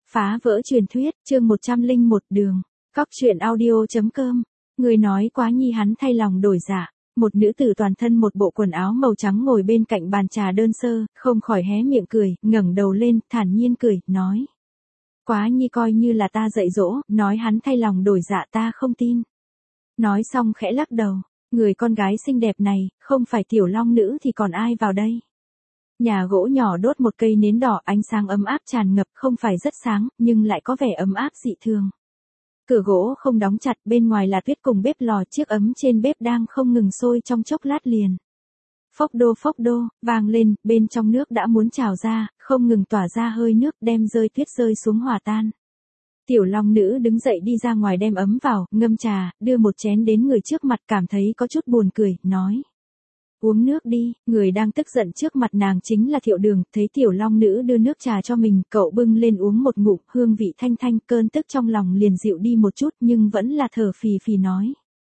Phá vỡ truyền thuyết, chương 101 đường. Cóc truyện audio.com. Người nói quá nhi hắn thay lòng đổi dạ. Một nữ tử toàn thân một bộ quần áo màu trắng ngồi bên cạnh bàn trà đơn sơ, không khỏi hé miệng cười, ngẩng đầu lên, thản nhiên cười, nói. Quá nhi coi như là ta dạy dỗ, nói hắn thay lòng đổi dạ ta không tin. Nói xong khẽ lắc đầu, người con gái xinh đẹp này, không phải tiểu long nữ thì còn ai vào đây. Nhà gỗ nhỏ đốt một cây nến đỏ, ánh sáng ấm áp tràn ngập, không phải rất sáng, nhưng lại có vẻ ấm áp dị thường. Cửa gỗ không đóng chặt, bên ngoài là tuyết cùng bếp lò, chiếc ấm trên bếp đang không ngừng sôi trong chốc lát liền. Phốc đô, vang lên, bên trong nước đã muốn trào ra, không ngừng tỏa ra hơi nước, đem rơi tuyết rơi xuống hòa tan. Tiểu long nữ đứng dậy đi ra ngoài đem ấm vào, ngâm trà, đưa một chén đến người trước mặt, cảm thấy có chút buồn cười, nói. Uống nước đi, người đang tức giận trước mặt nàng chính là Thiệu Đường, thấy tiểu long nữ đưa nước trà cho mình, cậu bưng lên uống một ngụm, hương vị thanh thanh, cơn tức trong lòng liền dịu đi một chút, nhưng vẫn là thở phì phì nói.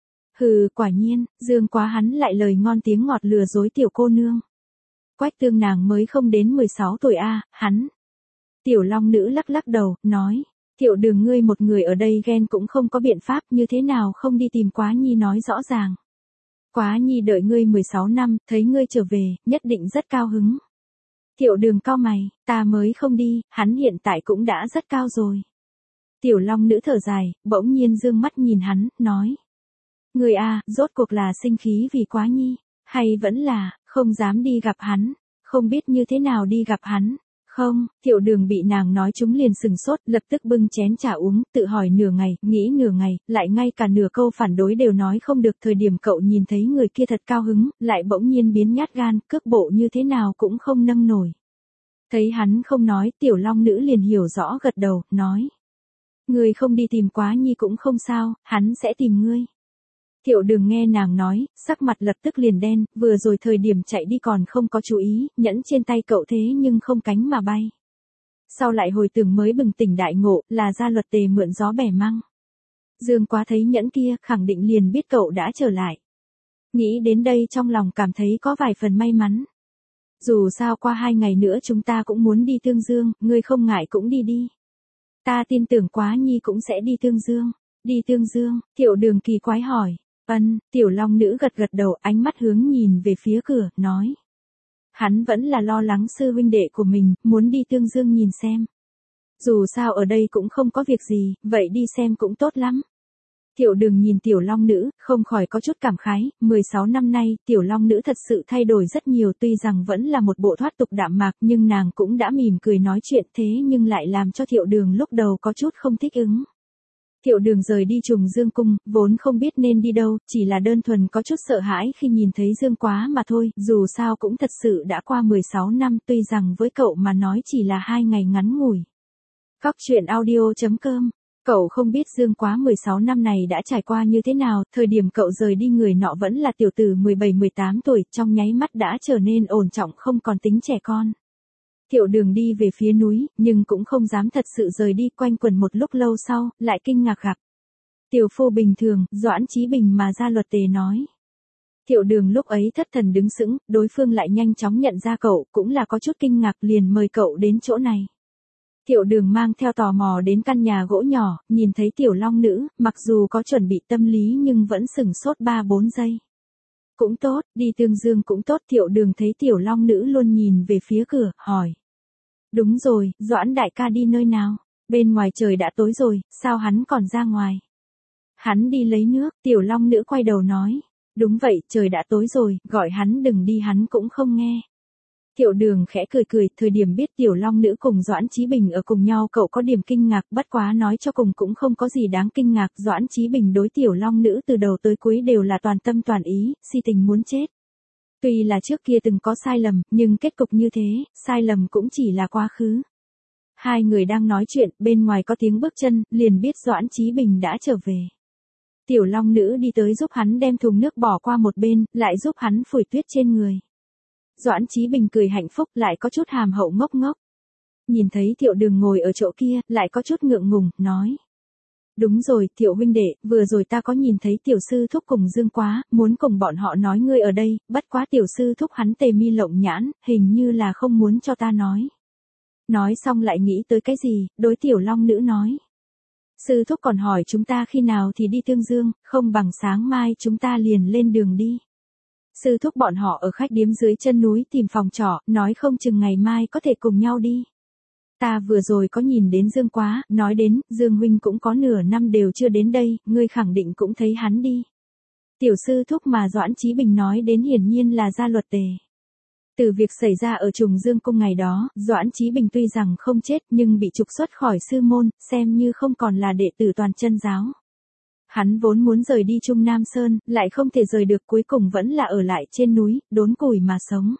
Hừ, quả nhiên, Dương quá hắn lại lời ngon tiếng ngọt lừa dối tiểu cô nương. Quách Tương nàng mới không đến 16 tuổi a, hắn. Tiểu long nữ lắc lắc đầu, nói. Thiệu Đường ngươi một người ở đây ghen cũng không có biện pháp, như thế nào không đi tìm Quá Nhi nói rõ ràng. Quá Nhi đợi ngươi 16 năm, thấy ngươi trở về, nhất định rất cao hứng. Thiệu Đường cau mày, ta mới không đi, hắn hiện tại cũng đã rất cao rồi. Tiểu long nữ thở dài, bỗng nhiên dương mắt nhìn hắn, nói. Ngươi a, rốt cuộc là sinh khí vì Quá Nhi, hay vẫn là, không dám đi gặp hắn, không biết như thế nào đi gặp hắn. Không, Thiệu Đường bị nàng nói chúng liền sừng sốt, lập tức bưng chén trà uống, tự hỏi nửa ngày, nghĩ nửa ngày, lại ngay cả nửa câu phản đối đều nói không được. Thời điểm cậu nhìn thấy người kia thật cao hứng, lại bỗng nhiên biến nhát gan, cước bộ như thế nào cũng không nâng nổi. Thấy hắn không nói, tiểu long nữ liền hiểu rõ gật đầu, nói. Ngươi không đi tìm Quá Nhi cũng không sao, hắn sẽ tìm ngươi. Thiệu Đường nghe nàng nói, sắc mặt lập tức liền đen, vừa rồi thời điểm chạy đi còn không có chú ý, nhẫn trên tay cậu thế nhưng không cánh mà bay. Sau lại hồi tưởng mới bừng tỉnh đại ngộ, là Gia Luật Tề mượn gió bẻ măng. Dương quá thấy nhẫn kia, khẳng định liền biết cậu đã trở lại. Nghĩ đến đây trong lòng cảm thấy có vài phần may mắn. Dù sao qua 2 ngày nữa chúng ta cũng muốn đi Tương Dương, ngươi không ngại cũng đi đi. Ta tin tưởng Quá Nhi cũng sẽ đi Tương Dương. Đi Tương Dương, Thiệu Đường kỳ quái hỏi. Tiểu long nữ gật gật đầu, ánh mắt hướng nhìn về phía cửa, nói. Hắn vẫn là lo lắng sư huynh đệ của mình, muốn đi Tương Dương nhìn xem. Dù sao ở đây cũng không có việc gì, vậy đi xem cũng tốt lắm. Thiệu Đường nhìn tiểu long nữ, không khỏi có chút cảm khái, 16 năm nay, tiểu long nữ thật sự thay đổi rất nhiều, tuy rằng vẫn là một bộ thoát tục đạm mạc, nhưng nàng cũng đã mỉm cười nói chuyện, thế nhưng lại làm cho Thiệu Đường lúc đầu có chút không thích ứng. Thiệu Đường rời đi Trùng Dương cung, vốn không biết nên đi đâu, chỉ là đơn thuần có chút sợ hãi khi nhìn thấy Dương Quá mà thôi, dù sao cũng thật sự đã qua 16 năm, tuy rằng với cậu mà nói chỉ là 2 ngày ngắn ngủi. Cóc truyện audio.com. Cậu không biết Dương Quá 16 năm này đã trải qua như thế nào, thời điểm cậu rời đi người nọ vẫn là tiểu tử 17-18 tuổi, trong nháy mắt đã trở nên ổn trọng không còn tính trẻ con. Thiệu Đường đi về phía núi, nhưng cũng không dám thật sự rời đi, quanh quẩn một lúc lâu sau, lại kinh ngạc gặp. Tiểu phu bình thường, Doãn Chí Bình mà Gia Luật Tề nói. Thiệu Đường lúc ấy thất thần đứng sững, đối phương lại nhanh chóng nhận ra cậu, cũng là có chút kinh ngạc liền mời cậu đến chỗ này. Thiệu Đường mang theo tò mò đến căn nhà gỗ nhỏ, nhìn thấy tiểu long nữ, mặc dù có chuẩn bị tâm lý nhưng vẫn sửng sốt 3-4 giây. Cũng tốt, đi Tương Dương cũng tốt. Thiệu Đường thấy tiểu long nữ luôn nhìn về phía cửa, hỏi. Đúng rồi, Doãn đại ca đi nơi nào? Bên ngoài trời đã tối rồi, sao hắn còn ra ngoài? Hắn đi lấy nước, tiểu long nữ quay đầu nói. Đúng vậy, trời đã tối rồi, gọi hắn đừng đi hắn cũng không nghe. Thiệu Đường khẽ cười cười, thời điểm biết tiểu long nữ cùng Doãn Chí Bình ở cùng nhau cậu có điểm kinh ngạc, bất quá nói cho cùng cũng không có gì đáng kinh ngạc. Doãn Chí Bình đối tiểu long nữ từ đầu tới cuối đều là toàn tâm toàn ý, si tình muốn chết. Tuy là trước kia từng có sai lầm, nhưng kết cục như thế, sai lầm cũng chỉ là quá khứ. Hai người đang nói chuyện, bên ngoài có tiếng bước chân, liền biết Doãn Chí Bình đã trở về. Tiểu long nữ đi tới giúp hắn đem thùng nước bỏ qua một bên, lại giúp hắn phủi tuyết trên người. Doãn Chí Bình cười hạnh phúc, lại có chút hàm hậu ngốc ngốc. Nhìn thấy Thiệu Đường ngồi ở chỗ kia, lại có chút ngượng ngùng, nói. Đúng rồi, Thiệu huynh đệ, vừa rồi ta có nhìn thấy tiểu sư thúc cùng Dương Quá, muốn cùng bọn họ nói ngươi ở đây, bất quá tiểu sư thúc hắn tề mi lộng nhãn, hình như là không muốn cho ta nói. Nói xong lại nghĩ tới cái gì, đối tiểu long nữ nói. Sư thúc còn hỏi chúng ta khi nào thì đi Tương Dương, không bằng sáng mai chúng ta liền lên đường đi. Sư thúc bọn họ ở khách điếm dưới chân núi tìm phòng trọ, nói không chừng ngày mai có thể cùng nhau đi. Ta vừa rồi có nhìn đến Dương Quá, nói đến, Dương huynh cũng có nửa năm đều chưa đến đây, ngươi khẳng định cũng thấy hắn đi. Tiểu sư thúc mà Doãn Chí Bình nói đến hiển nhiên là Gia Luật Tề. Từ việc xảy ra ở Trùng Dương Cung ngày đó, Doãn Chí Bình tuy rằng không chết nhưng bị trục xuất khỏi sư môn, xem như không còn là đệ tử toàn chân giáo. Hắn vốn muốn rời đi Trung Nam Sơn, lại không thể rời được, cuối cùng vẫn là ở lại trên núi, đốn củi mà sống.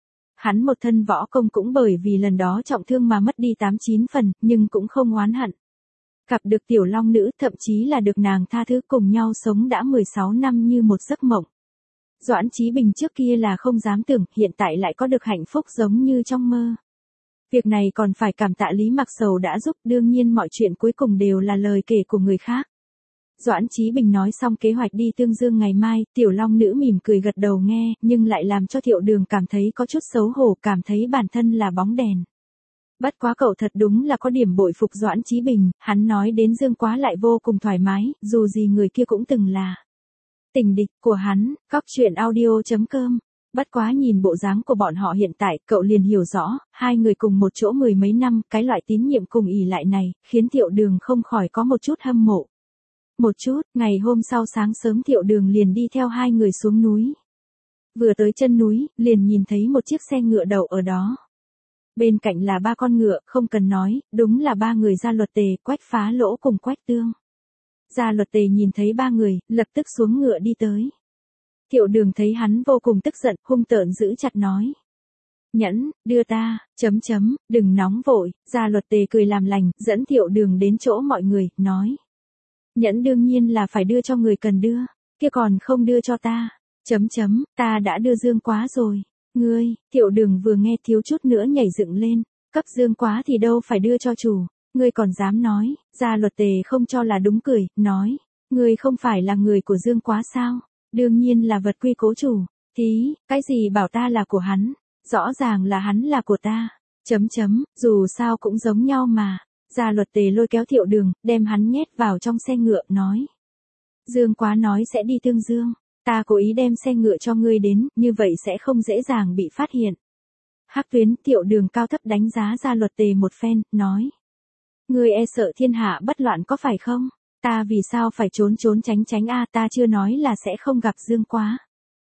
Hắn một thân võ công cũng bởi vì lần đó trọng thương mà mất đi 8-9 phần, nhưng cũng không oán hận. Gặp được tiểu long nữ, thậm chí là được nàng tha thứ, cùng nhau sống đã 16 năm như một giấc mộng. Doãn Chí Bình trước kia là không dám tưởng, hiện tại lại có được hạnh phúc giống như trong mơ. Việc này còn phải cảm tạ Lý Mặc Sầu đã giúp, đương nhiên mọi chuyện cuối cùng đều là lời kể của người khác. Doãn Chí Bình nói xong kế hoạch đi Tương Dương ngày mai, tiểu long nữ mỉm cười gật đầu nghe, nhưng lại làm cho Thiệu Đường cảm thấy có chút xấu hổ, cảm thấy bản thân là bóng đèn. Bất quá cậu thật đúng là có điểm bội phục Doãn Chí Bình, hắn nói đến Dương Quá lại vô cùng thoải mái, dù gì người kia cũng từng là tình địch của hắn. Cóc.audio.com. Bất quá nhìn bộ dáng của bọn họ hiện tại, cậu liền hiểu rõ, hai người cùng một chỗ mười mấy năm, cái loại tín nhiệm cùng ỷ lại này, khiến Thiệu Đường không khỏi có một chút hâm mộ. Một chút, ngày hôm sau sáng sớm Thiệu Đường liền đi theo hai người xuống núi. Vừa tới chân núi, liền nhìn thấy một chiếc xe ngựa đậu ở đó. Bên cạnh là ba con ngựa, không cần nói, đúng là ba người Gia Luật Tề, Quách Phá Lỗ cùng Quách Tương. Gia Luật Tề nhìn thấy ba người, lập tức xuống ngựa đi tới. Thiệu Đường thấy hắn vô cùng tức giận, hung tợn giữ chặt nói. Nhẫn, đưa ta, đừng nóng vội. Gia Luật Tề cười làm lành, dẫn Thiệu Đường đến chỗ mọi người, nói. Nhẫn đương nhiên là phải đưa cho người cần đưa, kia còn không đưa cho ta, ta đã đưa Dương Quá rồi. Ngươi, Thiệu Đường vừa nghe thiếu chút nữa nhảy dựng lên, cấp Dương Quá thì đâu phải đưa cho chủ, ngươi còn dám nói. Gia Luật Tề không cho là đúng, cười, nói, ngươi không phải là người của Dương Quá sao, đương nhiên là vật quy cố chủ. Tí, cái gì bảo ta là của hắn, rõ ràng là hắn là của ta, dù sao cũng giống nhau mà. Gia Luật Tề lôi kéo Thiệu Đường, đem hắn nhét vào trong xe ngựa, nói. Dương Quá nói sẽ đi Tương Dương, ta cố ý đem xe ngựa cho ngươi đến, như vậy sẽ không dễ dàng bị phát hiện. Hắc Tuyến. Thiệu Đường cao thấp đánh giá Gia Luật Tề một phen, nói. Ngươi e sợ thiên hạ bất loạn có phải không? Ta vì sao phải trốn tránh a, ta chưa nói là sẽ không gặp Dương Quá.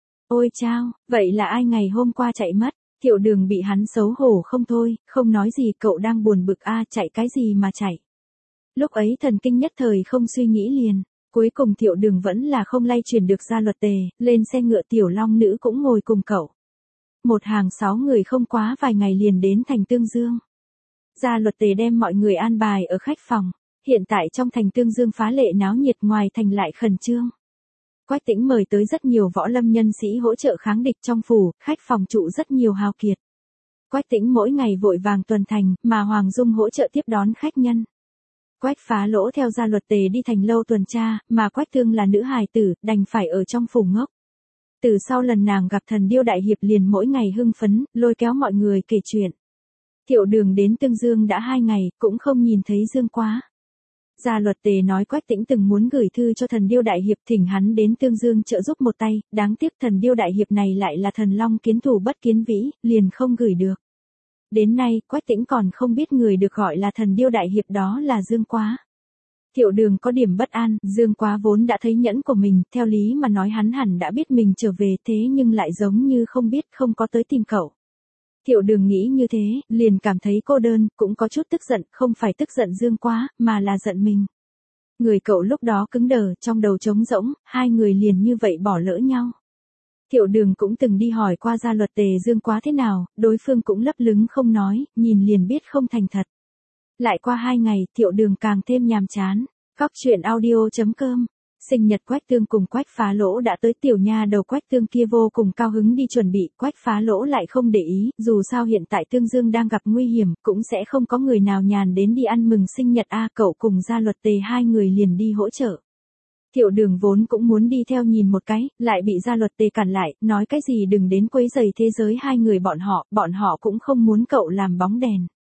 Ôi chao, vậy là ai ngày hôm qua chạy mất? Thiệu Đường bị hắn xấu hổ không thôi, không nói gì, cậu đang buồn bực a, chạy cái gì mà chạy. Lúc ấy thần kinh nhất thời không suy nghĩ liền, cuối cùng Thiệu Đường vẫn là không lay chuyển được Gia Luật Tề, lên xe ngựa tiểu long nữ cũng ngồi cùng cậu. Một hàng 6 người không quá vài ngày liền đến thành Tương Dương. Gia Luật Tề đem mọi người an bài ở khách phòng, hiện tại trong thành Tương Dương phá lệ náo nhiệt, ngoài thành lại khẩn trương. Quách Tĩnh mời tới rất nhiều võ lâm nhân sĩ hỗ trợ kháng địch trong phủ, khách phòng trụ rất nhiều hào kiệt. Quách Tĩnh mỗi ngày vội vàng tuần thành, mà Hoàng Dung hỗ trợ tiếp đón khách nhân. Quách Phá Lỗ theo Gia Luật Tề đi thành lâu tuần tra, mà Quách Tương là nữ hài tử, đành phải ở trong phủ ngốc. Từ sau lần nàng gặp Thần Điêu Đại Hiệp liền mỗi ngày hưng phấn, lôi kéo mọi người kể chuyện. Thiệu Đường đến Tương Dương đã 2 ngày, cũng không nhìn thấy Dương Quá. Gia Luật Tề nói Quách Tĩnh từng muốn gửi thư cho Thần Điêu Đại Hiệp thỉnh hắn đến Tương Dương trợ giúp một tay, đáng tiếc Thần Điêu Đại Hiệp này lại là thần long kiến thủ bất kiến vĩ, liền không gửi được. Đến nay, Quách Tĩnh còn không biết người được gọi là Thần Điêu Đại Hiệp đó là Dương Quá. Thiệu Đường có điểm bất an, Dương Quá vốn đã thấy nhẫn của mình, theo lý mà nói hắn hẳn đã biết mình trở về, thế nhưng lại giống như không biết, không có tới tìm cậu. Thiệu Đường nghĩ như thế, liền cảm thấy cô đơn, cũng có chút tức giận, không phải tức giận Dương Quá, mà là giận mình. Người cậu lúc đó cứng đờ, trong đầu trống rỗng, hai người liền như vậy bỏ lỡ nhau. Thiệu Đường cũng từng đi hỏi qua Gia Luật Tề Dương Quá thế nào, đối phương cũng lấp lửng không nói, nhìn liền biết không thành thật. Lại qua 2 ngày, Thiệu Đường càng thêm nhàm chán. Cóc.audio.com. Sinh nhật Quách Tương cùng Quách Phá Lỗ đã tới, tiểu nha đầu Quách Tương kia vô cùng cao hứng đi chuẩn bị, Quách Phá Lỗ lại không để ý, dù sao hiện tại Tương Dương đang gặp nguy hiểm, cũng sẽ không có người nào nhàn đến đi ăn mừng sinh nhật a, cậu cùng Gia Luật Tề hai người liền đi hỗ trợ. Thiệu Đường vốn cũng muốn đi theo nhìn một cái, lại bị Gia Luật Tề cản lại, nói cái gì đừng đến quấy rầy thế giới hai người bọn họ cũng không muốn cậu làm bóng đèn.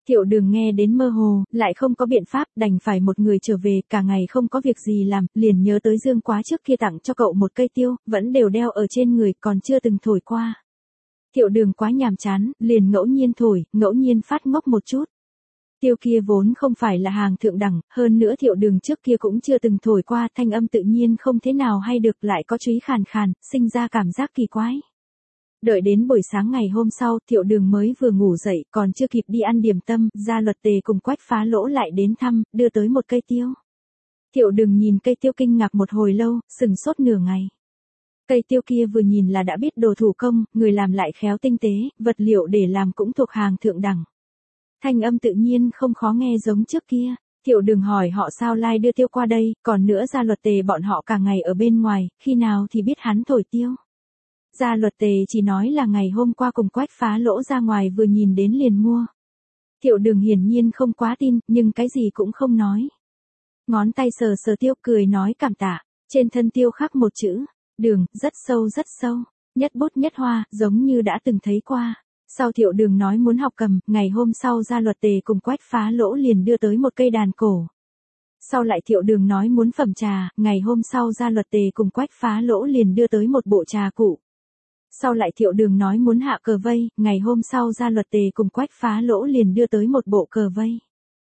Thiệu Đường nghe đến mơ hồ, lại không có biện pháp, đành phải một người trở về, cả ngày không có việc gì làm, liền nhớ tới Dương Quá trước kia tặng cho cậu một cây tiêu, vẫn đều đeo ở trên người, còn chưa từng thổi qua. Thiệu Đường quá nhàm chán, liền ngẫu nhiên thổi, ngẫu nhiên phát ngốc một chút. Tiêu kia vốn không phải là hàng thượng đẳng, hơn nữa Thiệu Đường trước kia cũng chưa từng thổi qua, thanh âm tự nhiên không thế nào hay được, lại có chúy khàn khàn, sinh ra cảm giác kỳ quái. Đợi đến buổi sáng ngày hôm sau, Thiệu Đường mới vừa ngủ dậy, còn chưa kịp đi ăn điểm tâm, Gia Luật Tề cùng Quách Phá Lỗ lại đến thăm, đưa tới một cây tiêu. Thiệu Đường nhìn cây tiêu kinh ngạc một hồi lâu, sừng sốt nửa ngày. Cây tiêu kia vừa nhìn là đã biết đồ thủ công, người làm lại khéo tinh tế, vật liệu để làm cũng thuộc hàng thượng đẳng. Thanh âm tự nhiên không khó nghe giống trước kia. Thiệu Đường hỏi họ sao lai đưa tiêu qua đây, còn nữa Gia Luật Tề bọn họ cả ngày ở bên ngoài, khi nào thì biết hắn thổi tiêu. Gia Luật Tề chỉ nói là ngày hôm qua cùng Quách Phá Lỗ ra ngoài vừa nhìn đến liền mua. Thiệu Đường hiển nhiên không quá tin, nhưng cái gì cũng không nói. Ngón tay sờ sờ tiêu cười nói cảm tạ, trên thân tiêu khắc một chữ, Đường, rất sâu rất sâu, nhất bút nhất hoa, giống như đã từng thấy qua. Sau Thiệu Đường nói muốn học cầm, ngày hôm sau Gia Luật Tề cùng Quách Phá Lỗ liền đưa tới một cây đàn cổ. Sau lại Thiệu Đường nói muốn phẩm trà, ngày hôm sau Gia Luật Tề cùng Quách Phá Lỗ liền đưa tới một bộ trà cụ. Sau lại Thiệu Đường nói muốn hạ cờ vây, ngày hôm sau Gia Luật Tề cùng Quách Phá Lỗ liền đưa tới một bộ cờ vây.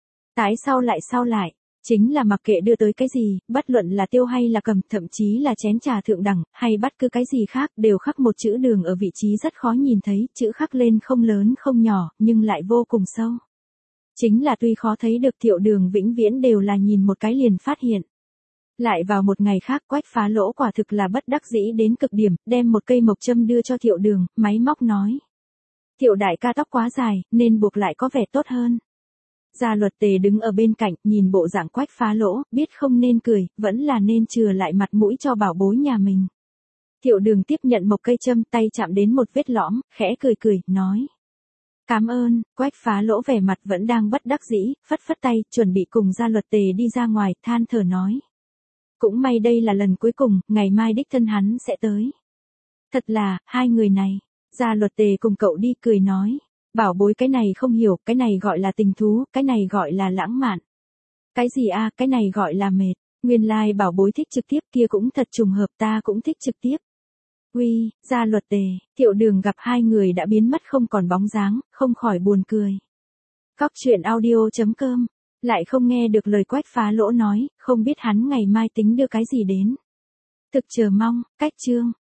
Sau lại, chính là mặc kệ đưa tới cái gì, bất luận là tiêu hay là cầm, thậm chí là chén trà thượng đẳng, hay bất cứ cái gì khác, đều khắc một chữ Đường ở vị trí rất khó nhìn thấy, chữ khắc lên không lớn không nhỏ, nhưng lại vô cùng sâu. Chính là tuy khó thấy được Thiệu Đường vĩnh viễn đều là nhìn một cái liền phát hiện. Lại vào một ngày khác Quách Phá Lỗ quả thực là bất đắc dĩ đến cực điểm, đem một cây mộc châm đưa cho Thiệu Đường, máy móc nói. Thiệu đại ca tóc quá dài, nên buộc lại có vẻ tốt hơn. Gia Luật Tề đứng ở bên cạnh, nhìn bộ dạng Quách Phá Lỗ, biết không nên cười, vẫn là nên chừa lại mặt mũi cho bảo bối nhà mình. Thiệu Đường tiếp nhận một cây châm, tay chạm đến một vết lõm, khẽ cười, nói. Cảm ơn, Quách Phá Lỗ vẻ mặt vẫn đang bất đắc dĩ, phất phất tay, chuẩn bị cùng Gia Luật Tề đi ra ngoài, than thở nói. Cũng may đây là lần cuối cùng, ngày mai đích thân hắn sẽ tới. Thật là, hai người này. Gia Luật Tề cùng cậu đi cười nói. Bảo bối cái này không hiểu, cái này gọi là tình thú, cái này gọi là lãng mạn. Cái gì a, cái này gọi là mệt. Nguyên lai bảo bối thích trực tiếp kia cũng thật trùng hợp, ta cũng thích trực tiếp. Uy, Gia Luật Tề, Thiệu Đường gặp hai người đã biến mất không còn bóng dáng, không khỏi buồn cười. Cóc truyện audio.com, lại không nghe được lời Quách Phá Lỗ nói, không biết hắn ngày mai tính đưa cái gì đến. Thực chờ mong, cách chương.